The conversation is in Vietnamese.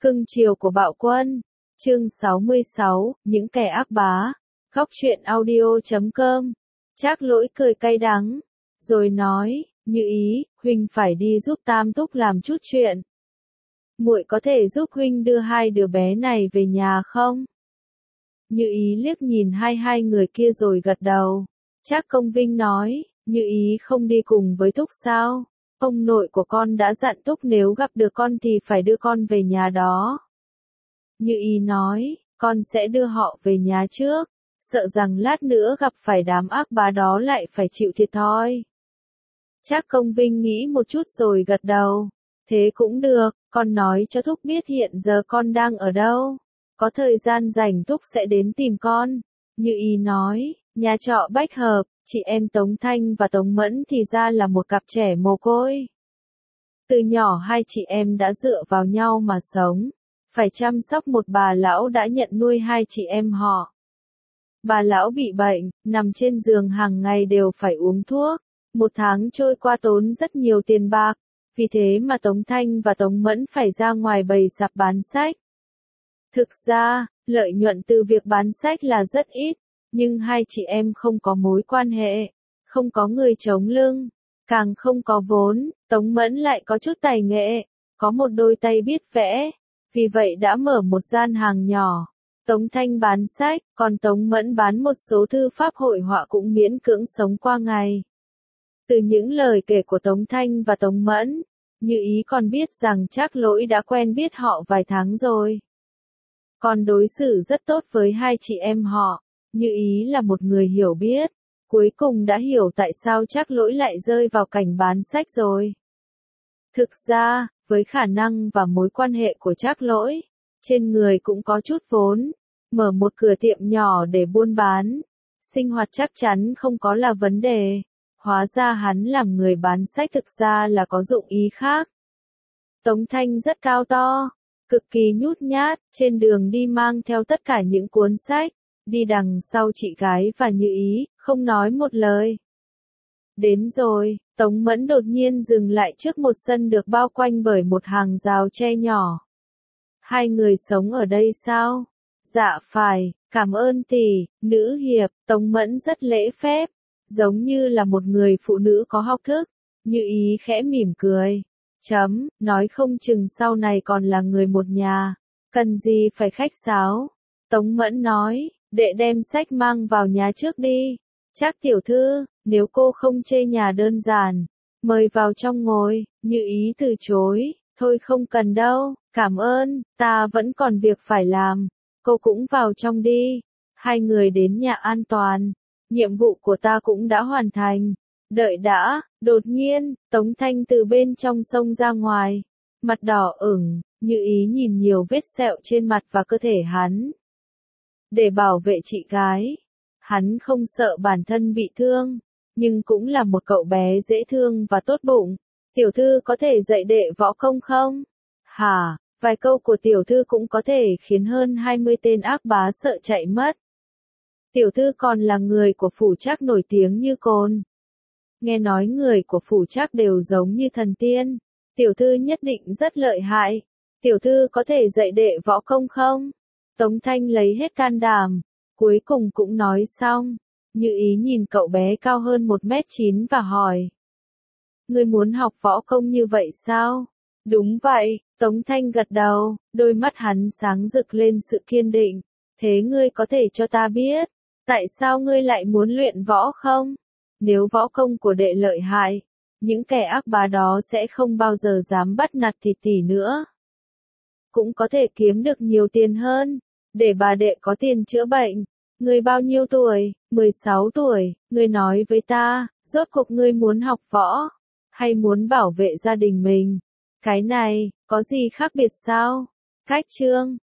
Cưng chiều của bạo quân. Chương 66, những kẻ ác bá. Góc truyện audio.com. Trác Lỗi cười cay đắng, rồi nói, Như Ý, huynh phải đi giúp Tam Túc làm chút chuyện. Muội có thể giúp huynh đưa hai đứa bé này về nhà không? Như Ý liếc nhìn hai người kia rồi gật đầu. Trác Công Vinh nói, Như Ý không đi cùng với Túc sao? Ông nội của con đã dặn Túc nếu gặp được con thì phải đưa con về nhà đó. Như Ý nói, con sẽ đưa họ về nhà trước, sợ rằng lát nữa gặp phải đám ác bá đó lại phải chịu thiệt thòi. Trác Công Vinh nghĩ một chút rồi gật đầu. Thế cũng được, con nói cho Túc biết hiện giờ con đang ở đâu. Có thời gian rảnh Túc sẽ đến tìm con. Như Ý nói, nhà trọ Bách Hợp, chị em Tống Thanh và Tống Mẫn thì ra là một cặp trẻ mồ côi. Từ nhỏ hai chị em đã dựa vào nhau mà sống, phải chăm sóc một bà lão đã nhận nuôi hai chị em họ. Bà lão bị bệnh, nằm trên giường hàng ngày đều phải uống thuốc, một tháng trôi qua tốn rất nhiều tiền bạc, vì thế mà Tống Thanh và Tống Mẫn phải ra ngoài bày sạp bán sách. Thực ra, lợi nhuận từ việc bán sách là rất ít, nhưng hai chị em không có mối quan hệ, không có người chống lưng, càng không có vốn. Tống Mẫn lại có chút tài nghệ, có một đôi tay biết vẽ, vì vậy đã mở một gian hàng nhỏ. Tống Thanh bán sách, còn Tống Mẫn bán một số thư pháp hội họa cũng miễn cưỡng sống qua ngày. Từ những lời kể của Tống Thanh và Tống Mẫn, Như Ý còn biết rằng Trác Lỗi đã quen biết họ vài tháng rồi. Còn đối xử rất tốt với hai chị em họ. Như Ý là một người hiểu biết, cuối cùng đã hiểu tại sao Trác Lỗi lại rơi vào cảnh bán sách rồi. Thực ra, với khả năng và mối quan hệ của Trác Lỗi, trên người cũng có chút vốn, mở một cửa tiệm nhỏ để buôn bán, sinh hoạt chắc chắn không có là vấn đề. Hóa ra hắn làm người bán sách thực ra là có dụng ý khác. Tống Thanh rất cao to, cực kỳ nhút nhát, trên đường đi mang theo tất cả những cuốn sách, đi đằng sau chị gái và Như Ý, không nói một lời. Đến rồi, Tống Mẫn đột nhiên dừng lại trước một sân được bao quanh bởi một hàng rào tre nhỏ. Hai người sống ở đây sao? Dạ phải, cảm ơn tỷ, nữ hiệp. Tống Mẫn rất lễ phép, giống như là một người phụ nữ có học thức. Như Ý khẽ mỉm cười. Nói không chừng sau này còn là người một nhà, cần gì phải khách sáo. Tống Mẫn nói, đệ đem sách mang vào nhà trước đi. Trác tiểu thư, nếu cô không chê nhà đơn giản, mời vào trong ngồi. Như Ý từ chối, thôi không cần đâu, cảm ơn, ta vẫn còn việc phải làm, cô cũng vào trong đi. Hai người đến nhà an toàn, nhiệm vụ của ta cũng đã hoàn thành. Đợi đã, đột nhiên, Tống Thanh từ bên trong xông ra ngoài, mặt đỏ ửng. Như Ý nhìn nhiều vết sẹo trên mặt và cơ thể hắn. Để bảo vệ chị gái, hắn không sợ bản thân bị thương, nhưng cũng là một cậu bé dễ thương và tốt bụng. Tiểu thư có thể dạy đệ võ công không? Hả, vài câu của tiểu thư cũng có thể khiến hơn 20 tên ác bá sợ chạy mất. Tiểu thư còn là người của phủ Trác nổi tiếng như cồn. Nghe nói người của phủ Trác đều giống như thần tiên. Tiểu thư nhất định rất lợi hại. Tiểu thư có thể dạy đệ võ công không? Tống Thanh lấy hết can đảm, cuối cùng cũng nói xong. Như Ý nhìn cậu bé cao hơn 1m9 và hỏi. Ngươi muốn học võ công như vậy sao? Đúng vậy, Tống Thanh gật đầu, đôi mắt hắn sáng rực lên sự kiên định. Thế ngươi có thể cho ta biết, tại sao ngươi lại muốn luyện võ không? Nếu võ công của đệ lợi hại, những kẻ ác bá đó sẽ không bao giờ dám bắt nạt thịt tỷ nữa. Cũng có thể kiếm được nhiều tiền hơn, để bà đệ có tiền chữa bệnh. Ngươi bao nhiêu tuổi? 16 tuổi, ngươi nói với ta, rốt cuộc ngươi muốn học võ, hay muốn bảo vệ gia đình mình? Cái này, có gì khác biệt sao? Cách chương